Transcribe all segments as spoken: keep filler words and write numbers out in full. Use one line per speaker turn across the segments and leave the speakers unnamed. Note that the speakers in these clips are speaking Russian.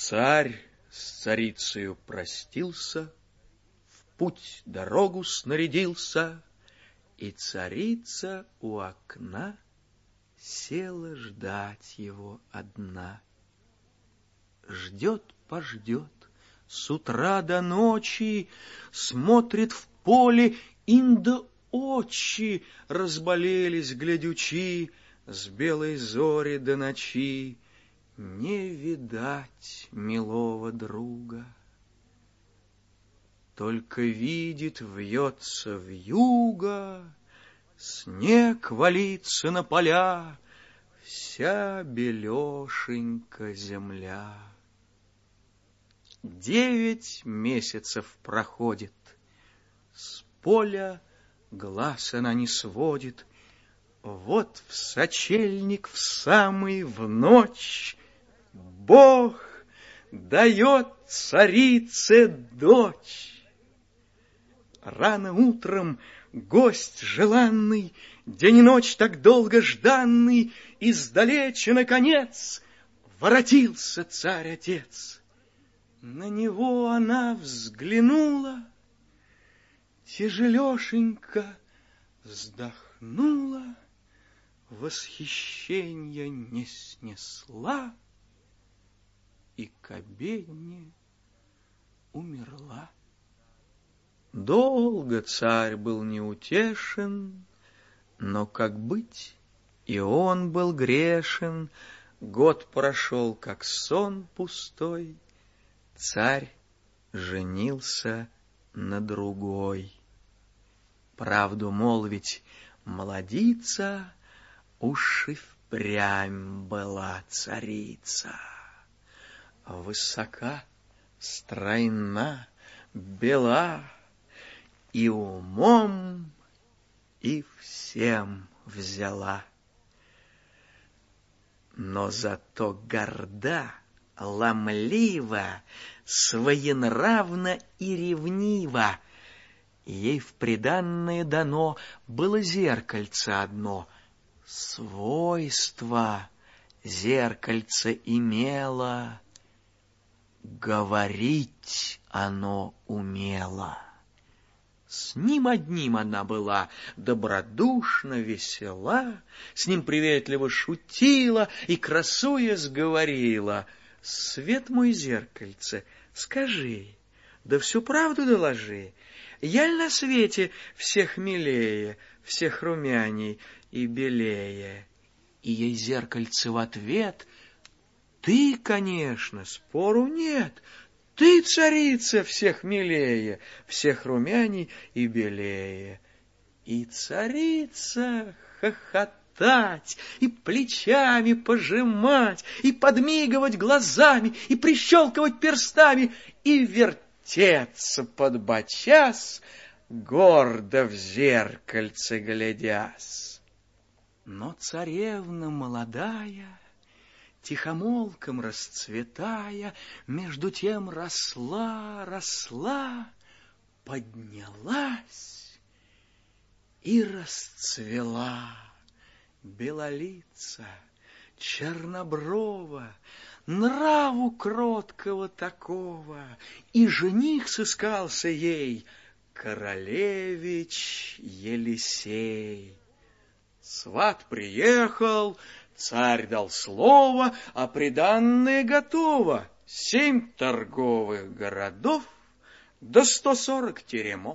Царь с царицею простился, в путь дорогу снарядился, и царица у окна села ждать его одна. Ждет-пождет, с утра до ночи, смотрит в поле, инда очи разболелись глядючи, с белой зори до ночи не видать милого друга. Только видит, вьется вьюга, снег валится на поля, вся белешенька земля. Девять месяцев проходит, с поля глаз она не сводит. Вот в сочельник в самый в ночь Бог дает царице дочь. Рано утром гость желанный, день и ночь так долго жданный, издалече, наконец, воротился царь-отец. На него она взглянула, тяжелешенько вздохнула, восхищенья не снесла и к обедне умерла. Долго царь был неутешен, но, как быть, и он был грешен. Год прошел, как сон пустой, царь женился на другой. Правду молвить, молодица уж и впрямь была царица. Высока, стройна, бела, и умом, и всем взяла. Но зато горда, ломлива, своенравна и ревнива. Ей в приданное дано было зеркальце одно. Свойство зеркальце имело, говорить оно умело. С ним одним она была добродушно весела, с ним приветливо шутила и, красуясь, говорила: «Свет мой зеркальце, скажи, да всю правду доложи, яль на свете всех милее, всех румяней и белее?» И ей зеркальце в ответ: «Ты, конечно, спору нет, ты, царица, всех милее, всех румяней и белее». И царица хохотать, и плечами пожимать, и подмигивать глазами, и прищелкивать перстами, и вертеться подбочась, гордо в зеркальце глядясь. Но царевна молодая, тихомолком расцветая, между тем росла, росла, поднялась и расцвела. Белолица, черноброва, нраву кроткого такого, и жених сыскался ей, королевич Елисей. Сват приехал, царь дал слово, а приданное готово: семь торговых городов да сто сорок теремов.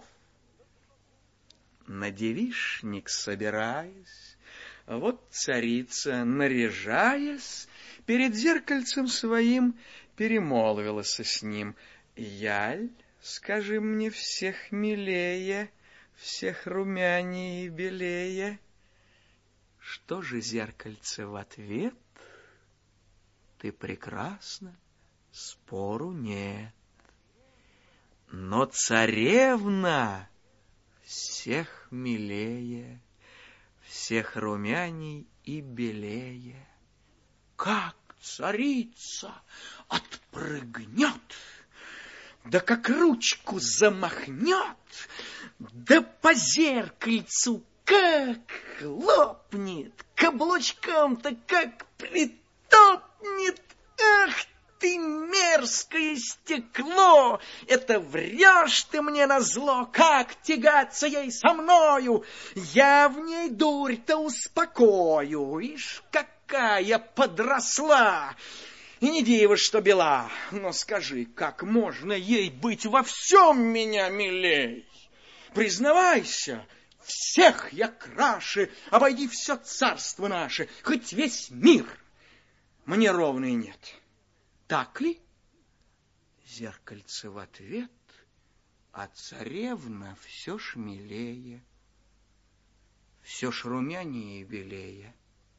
На девичник собираясь, вот царица, наряжаясь, перед зеркальцем своим перемолвилась с ним: «Яль, скажи мне, всех милее, всех румяней и белее?» Что же зеркальце в ответ? «Ты прекрасна, спору нет». Но царевна всех милее, всех румяней и белее. Как царица отпрыгнет, да как ручку замахнет, да по зеркальцу как хлопнет, каблучком-то как притопнет. Ах ты, мерзкая мерзкое стекло! Это врешь ты мне назло, как тягаться ей со мною! Я в ней дурь-то успокою, ишь, какая подросла! И не диво, что бела, но скажи, как можно ей быть во всем меня милей? Признавайся, всех я краше, обойди все царство наше, хоть весь мир. Мне ровной нет. Так ли? Зеркальце в ответ, а царевна все шмелее, все ж румянее и белее.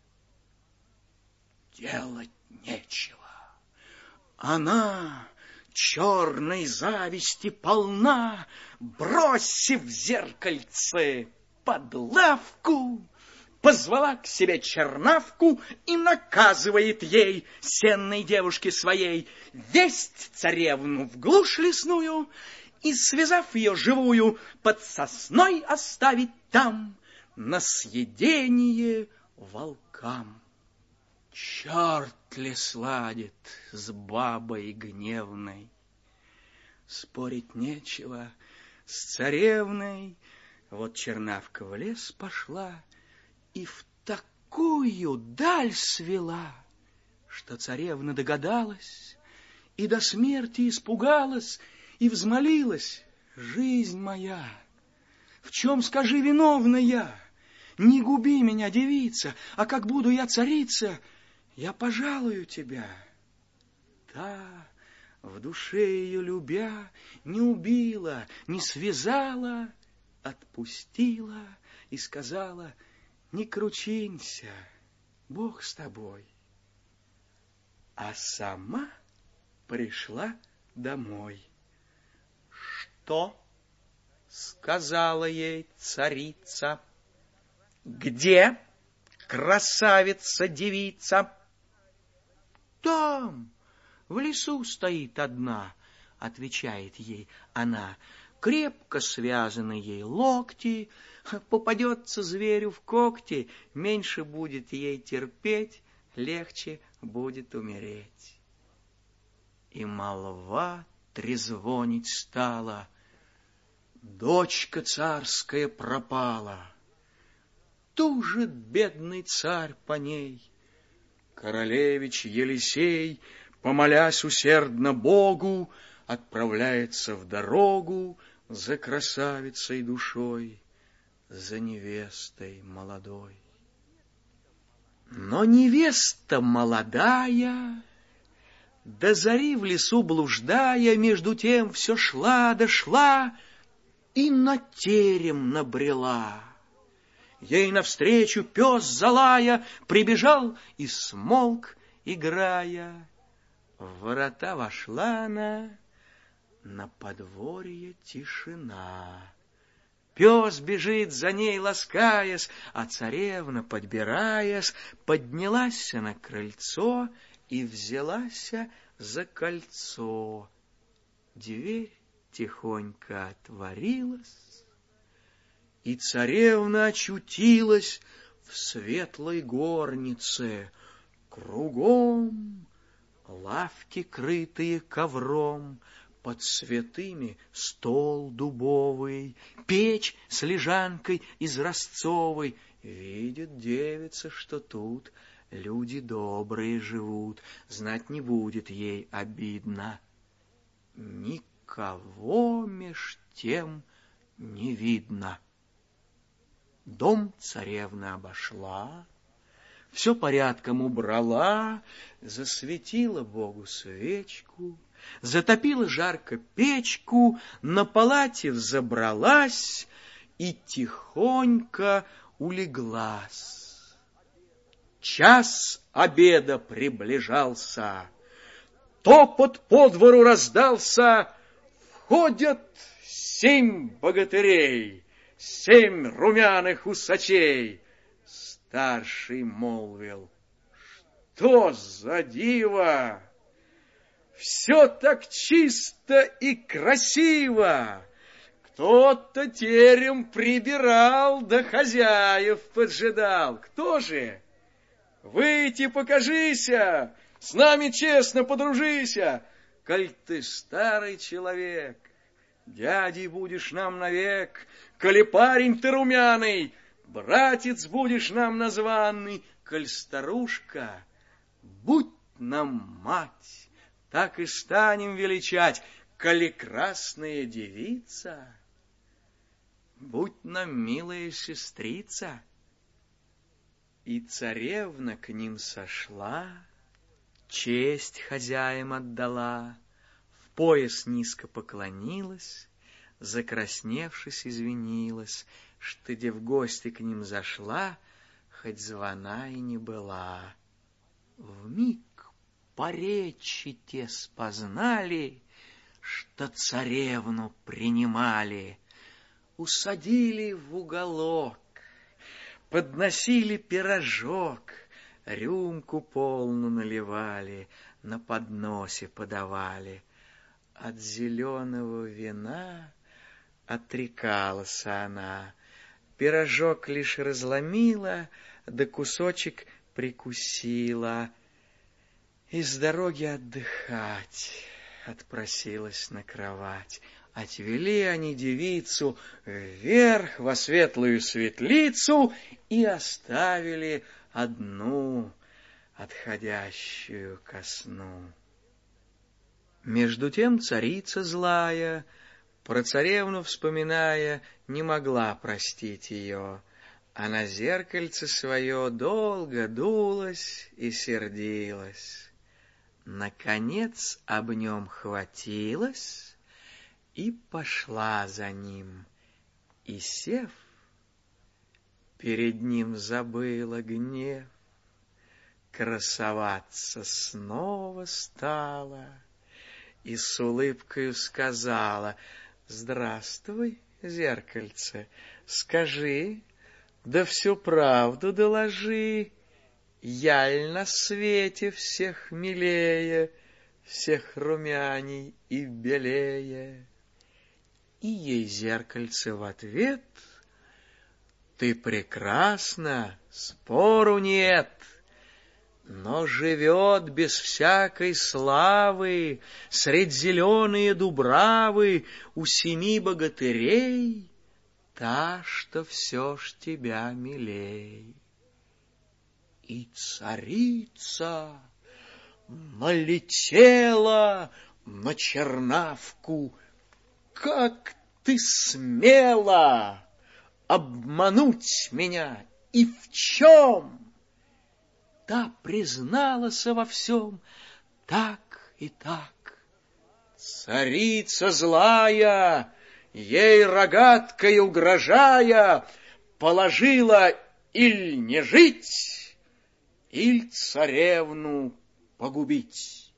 Делать нечего. Она черной зависти полна, бросив зеркальце под лавку, позвала к себе чернавку и наказывает ей, сенной девушке своей, весть царевну в глушь лесную и, связав ее живую, под сосной оставить там на съедение волкам. Черт ли сладит с бабой гневной? Спорить нечего с царевной. Вот чернавка в лес пошла и в такую даль свела, что царевна догадалась и до смерти испугалась и взмолилась: жизнь моя, в чем, скажи, виновна я? Не губи меня, девица, а как буду я царица, я пожалую тебя. Та, в душе ее любя, не убила, не связала, отпустила и сказала: не кручинься, Бог с тобой. А сама пришла домой. Что? Сказала ей царица. Где красавица-девица? Там, в лесу стоит одна, отвечает ей она. Крепко связаны ей локти, попадется зверю в когти, меньше будет ей терпеть, легче будет умереть. И молва трезвонить стала: дочка царская пропала. Тужит бедный царь по ней. Королевич Елисей, помолясь усердно Богу, отправляется в дорогу за красавицей душой, за невестой молодой. Но невеста молодая, до зари в лесу блуждая, между тем все шла да шла и на терем набрела. Ей навстречу пес, залая, прибежал и смолк, играя. В ворота вошла она, на подворье тишина. Пес бежит за ней, ласкаясь, а царевна, подбираясь, поднялась на крыльцо и взялась за кольцо. Дверь тихонько отворилась, и царевна очутилась в светлой горнице. Кругом лавки, крытые ковром, под святыми стол дубовый, печь с лежанкой из росцовой. Видит девица, что тут люди добрые живут, знать не будет ей обидно. Никого меж тем не видно. Дом царевна обошла, все порядком убрала, засветила Богу свечку, затопила жарко печку, на палате взобралась и тихонько улеглась. Час обеда приближался, топот по двору раздался, входят семь богатырей, семь румяных усачей. Старший молвил: что за диво! Все так чисто и красиво! Кто-то терем прибирал, да хозяев поджидал. Кто же? Выйти покажися, с нами честно подружися. коль ты старый человек, дядей будешь нам навек, коли парень ты румяный, братец будешь нам названный, коль старушка, будь нам мать, так и станем величать, коли красная девица, будь нам милая сестрица. И царевна к ним сошла, честь хозяям отдала, в пояс низко поклонилась, закрасневшись, извинилась, что где в гости к ним зашла, хоть звона и не была. Вмиг по речи те спознали, что царевну принимали, усадили в уголок, подносили пирожок, рюмку полну наливали, на подносе подавали. От зеленого вина отрекалась она, пирожок лишь разломила, да кусочек прикусила, и с дороги отдыхать отпросилась на кровать. Отвели они девицу вверх во светлую светлицу и оставили одну, отходящую ко сну. Между тем царица злая, про царевну вспоминая, не могла простить ее. А на зеркальце свое долго дулась и сердилась. Наконец об нем хватилась и пошла за ним. И, сев, перед ним забыла гнев, красоваться снова стала и с улыбкою сказала: «Здравствуй, зеркальце, скажи, да всю правду доложи, яль на свете всех милее, всех румяней и белее». И ей зеркальце в ответ: «Ты прекрасна, спору нет, но живет без всякой славы средь зеленые дубравы у семи богатырей та, что все ж тебя милей». И царица налетела на чернавку: «Как ты смела обмануть меня, и в чем?» Та призналась во всем так и так. Царица злая, ей рогаткой угрожая, положила иль не жить, иль царевну погубить.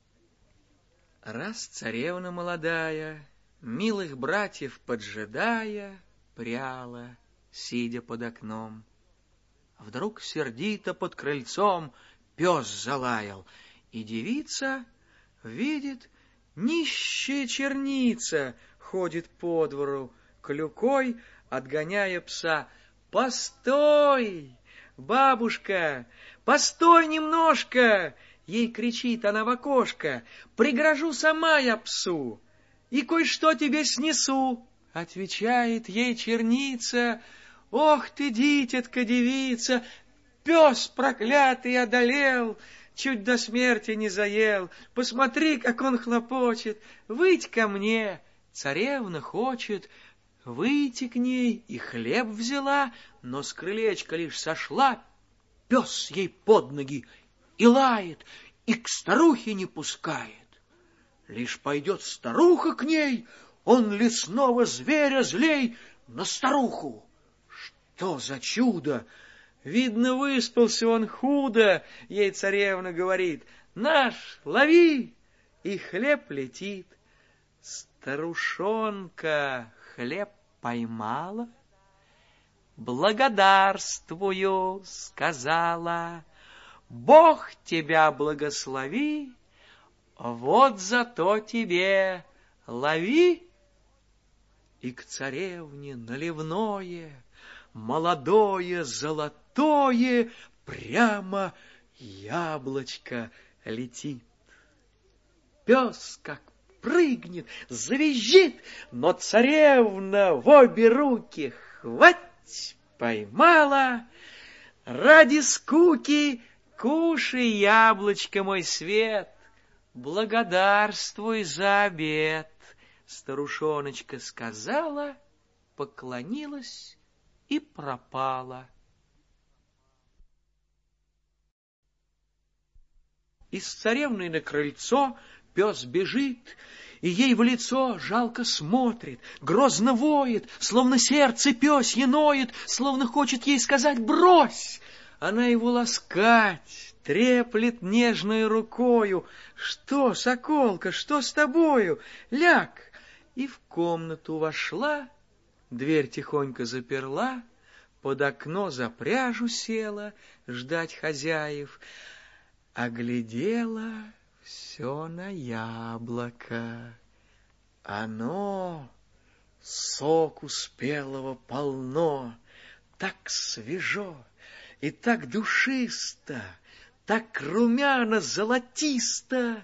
Раз царевна молодая, милых братьев поджидая, пряла, сидя под окном, вдруг сердито под крыльцом пес залаял, и девица видит, нищая черница ходит по двору, клюкой отгоняя пса. «Постой, бабушка, постой немножко!» Ей кричит она в окошко: «Пригрожу сама я псу и кое-что тебе снесу». Отвечает ей черница: «Ох ты, дитятка, девица, пес проклятый одолел, чуть до смерти не заел. Посмотри, как он хлопочет, выйдь ко мне». Царевна хочет выйти к ней, и хлеб взяла, но с крылечка лишь сошла, пес ей под ноги и лает, и к старухе не пускает. Лишь пойдет старуха к ней, он лесного зверя злей на старуху. Что за чудо! Видно, выспался он худо, ей царевна говорит: «Наш, лови!» И хлеб летит. Старушонка хлеб поймала, «Благодарствую», — сказала, «Бог тебя благослови, вот зато тебе лови». И к царевне наливное, молодое, золотое, прямо яблочко летит. Пес как прыгнет, завизжит, но царевна в обе руки хвать поймала. Ради скуки кушай яблочко, мой свет, благодарствуй за обед. Старушоночка сказала, поклонилась и пропала. Из царевны на крыльцо пес бежит, и ей в лицо жалко смотрит, грозно воет, словно сердце пёсье ноет, словно хочет ей сказать «брось». Она его ласкать, треплет нежной рукою. «Что, соколка, что с тобою? Ляг!» И в комнату вошла, дверь тихонько заперла, под окно за пряжу села ждать хозяев, оглядела все на яблоко. Оно соку спелого полно, так свежо и так душисто, так румяно-золотисто,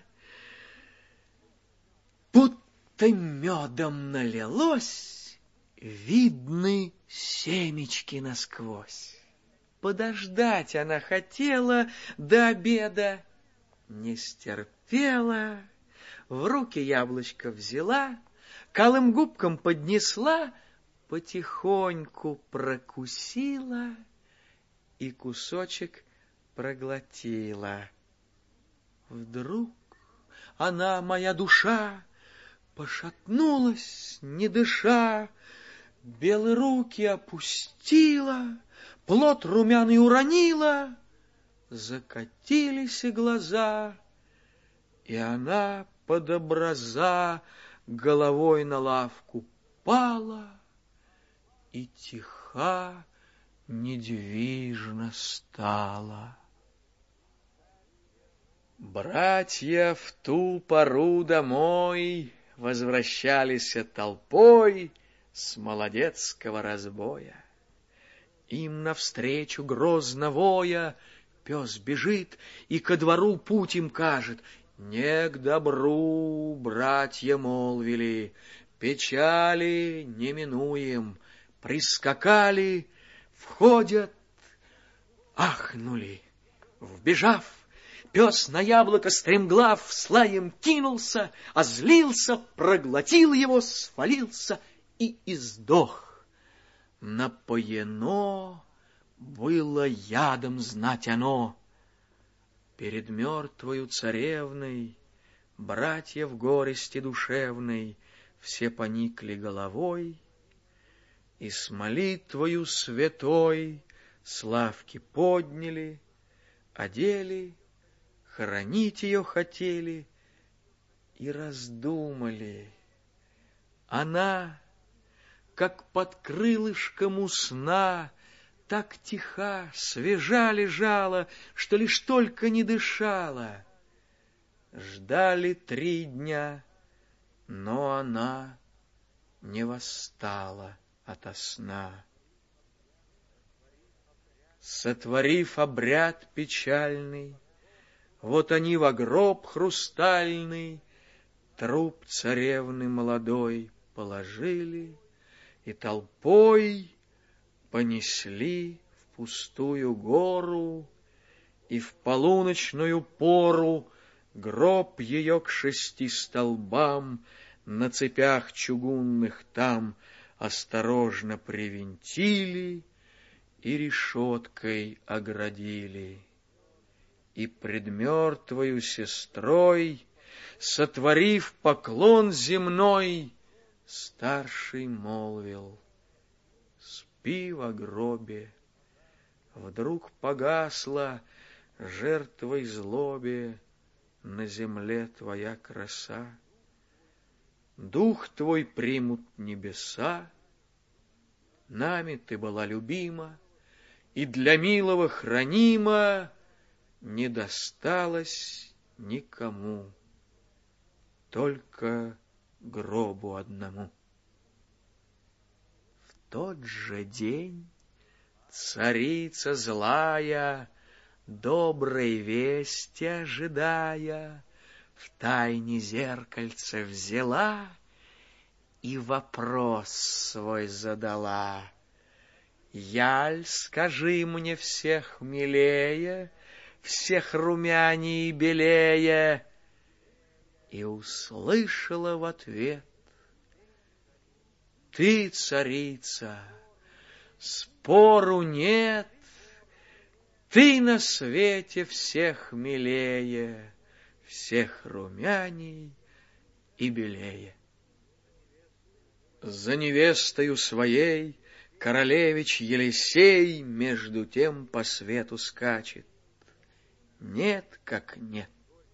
будто медом налилось, видны семечки насквозь. Подождать она хотела до обеда, не стерпела, в руки яблочко взяла, к алым губкам поднесла, потихоньку прокусила и кусочек проглотила. Вдруг она, моя душа, пошатнулась, не дыша, белые руки опустила, плод румяный уронила, закатились и глаза, и она под образа головой на лавку пала и тиха, недвижно стала. Братья в ту пору домой возвращались толпой с молодецкого разбоя. Им навстречу грозно воя пес бежит и ко двору путь им кажет. Не к добру, братья молвили, печали не минуем. Прискакали, входят, ахнули. Вбежав, пес на яблоко стремглав с лаем кинулся, озлился, проглотил его, свалился и издох. Напоено было ядом, знать оно. Перед мертвою царевной братья в горести душевной все поникли головой, и с молитвою святой славки подняли, одели, хоронить ее хотели и раздумали. Она, как под крылышком у сна, так тиха, свежа лежала, что лишь только не дышала. Ждали три дня, но она не восстала ото сна. Сотворив обряд печальный, вот они во гроб хрустальный труп царевны молодой положили и толпой понесли в пустую гору, и в полуночную пору гроб ее к шести столбам на цепях чугунных там осторожно привинтили и решеткой оградили. И пред мертвою сестрой, сотворив поклон земной, старший молвил: спи во гробе. Вдруг погасла жертвой злобе на земле твоя краса. Дух твой примут небеса, нами ты была любима, и для милого хранима не досталось никому, только гробу одному. В тот же день царица злая, доброй вести ожидая, втайне зеркальце взяла и вопрос свой задала: яль, скажи мне, всех милее, всех румяней и белее? И услышала в ответ: ты, царица, спору нет, ты на свете всех милее, всех румяней и белее. За невестою своей королевич Елисей между тем по свету скачет. Нет, как нет,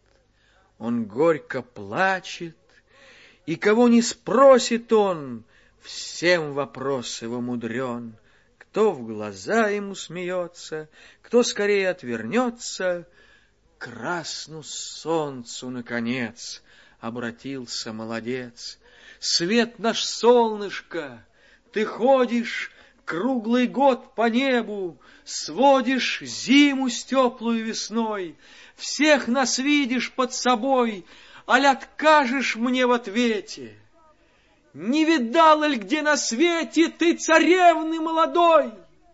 он горько плачет, и кого не спросит он, всем вопрос его мудрен. Кто в глаза ему смеется, кто скорее отвернется, к красному солнцу, наконец, обратился молодец. Свет наш, солнышко, ты ходишь круглый год по небу, сводишь зиму с теплую весной, всех нас видишь под собой, аль откажешь мне в ответе? Не видала ли где на свете ты царевны молодой?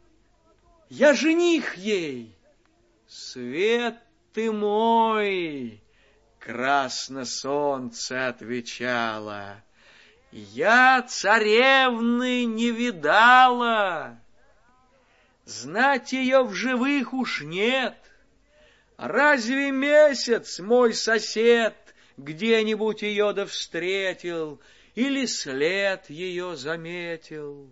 Я жених ей. Свет ты мой, красно солнце отвечало, я царевны не видала. Знать ее в живых уж нет. Разве месяц мой сосед где-нибудь ее да встретил, или след ее заметил?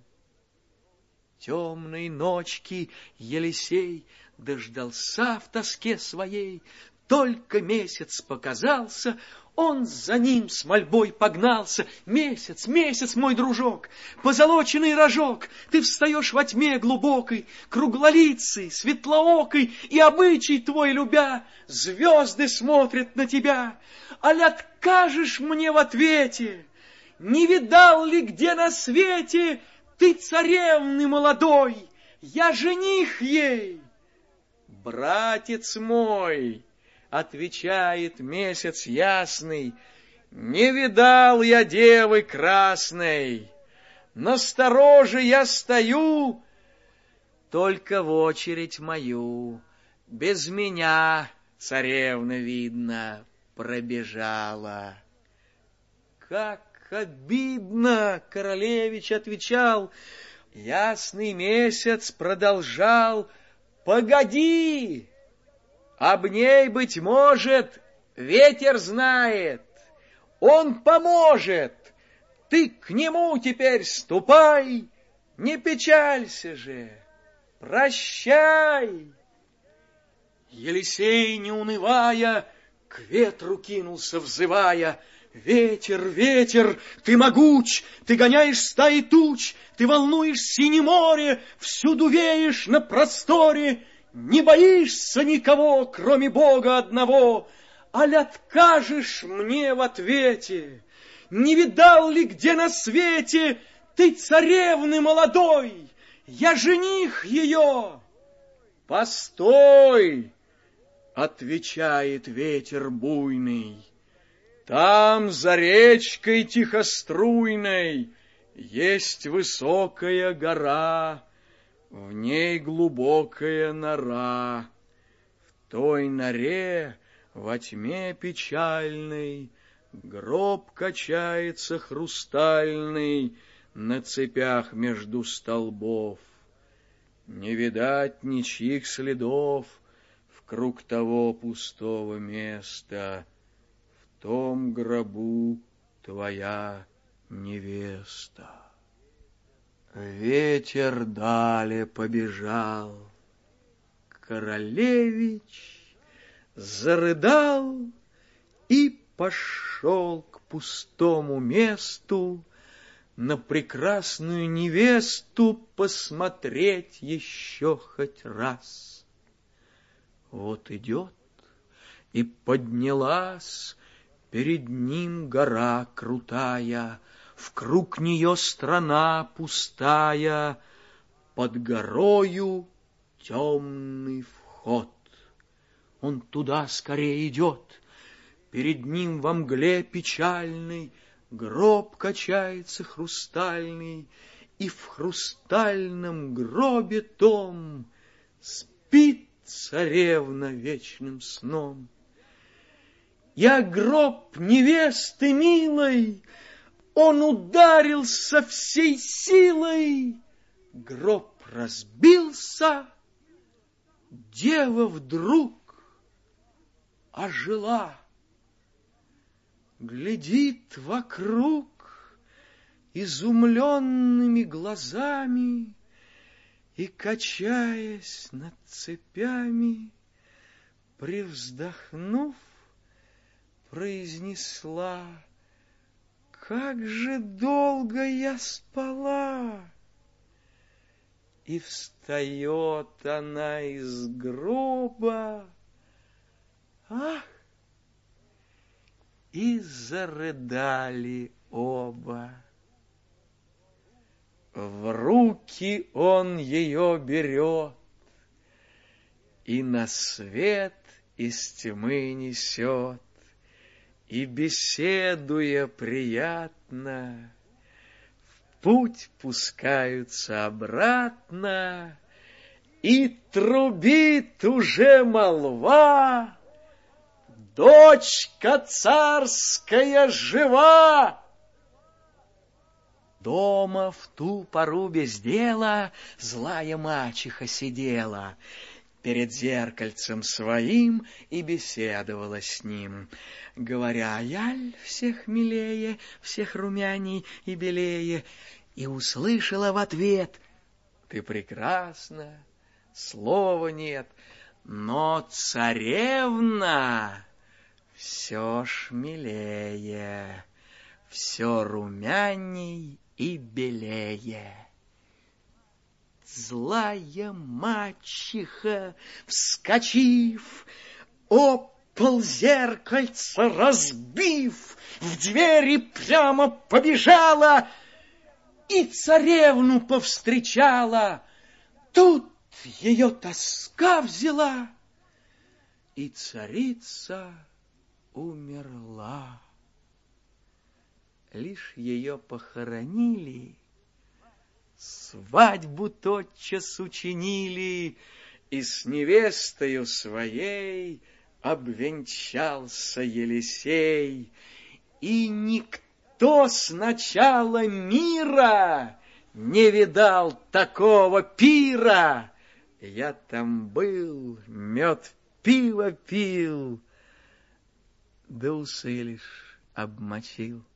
Темной ночки Елисей дождался в тоске своей, только месяц показался, он за ним с мольбой погнался. Месяц, месяц, мой дружок, позолоченный рожок, ты встаешь во тьме глубокой, круглолицый, светлоокой, и обычай твой любя, звезды смотрят на тебя. Аль откажешь мне в ответе? Не видал ли где на свете ты царевны молодой? Я жених ей. Братец мой, отвечает месяц ясный, не видал я девы красной. Настороже я стою, только в очередь мою без меня царевна, видно, пробежала. Как обидно, королевич отвечал. Ясный месяц продолжал: погоди, об ней, быть может, ветер знает, он поможет. Ты к нему теперь ступай, не печалься же, прощай. Елисей, не унывая, к ветру кинулся, взывая: ветер, ветер, ты могуч, ты гоняешь стаи туч, ты волнуешь синее море, всюду веешь на просторе, не боишься никого, кроме Бога одного. Аль откажешь мне в ответе? Не видал ли где на свете ты царевны молодой? Я жених ее. Постой, отвечает ветер буйный, там за речкой тихоструйной есть высокая гора, в ней глубокая нора. В той норе во тьме печальной гроб качается хрустальный на цепях между столбов. Не видать ничьих следов вкруг того пустого места. В том гробу твоя невеста. Ветер далее побежал, королевич зарыдал и пошел к пустому месту на прекрасную невесту посмотреть еще хоть раз. Вот идет, и поднялась перед ним гора крутая, вкруг нее страна пустая, под горою темный вход. Он туда скорее идет. Перед ним во мгле печальной гроб качается хрустальный, и в хрустальном гробе том спит царевна вечным сном. Я гроб невесты милой, он ударил со всей силой, гроб разбился, дева вдруг ожила. Глядит вокруг изумленными глазами и, качаясь над цепями, привздохнув, произнесла: «Как же долго я спала!» И встает она из гроба, ах, и зарыдали оба. В руки он ее берет и на свет из тьмы несет, и, беседуя приятно, в путь пускаются обратно, и трубит уже молва: «Дочка царская жива!» Дома в ту пору без дела злая мачеха сидела перед зеркальцем своим и беседовала с ним, говоря: «Яль всех милее, всех румяней и белее», и услышала в ответ: «Ты прекрасна, слова нет, но царевна все ж милее, все румяней и белее». Злая мачеха, вскочив, об пол зеркальца разбив, в двери прямо побежала и царевну повстречала. Тут ее тоска взяла, и царица умерла. Лишь ее похоронили, свадьбу тотчас учинили, и с невестою своей обвенчался Елисей. И никто с начала мира не видал такого пира. Я там был, мед пиво пил, да усы лишь обмочил.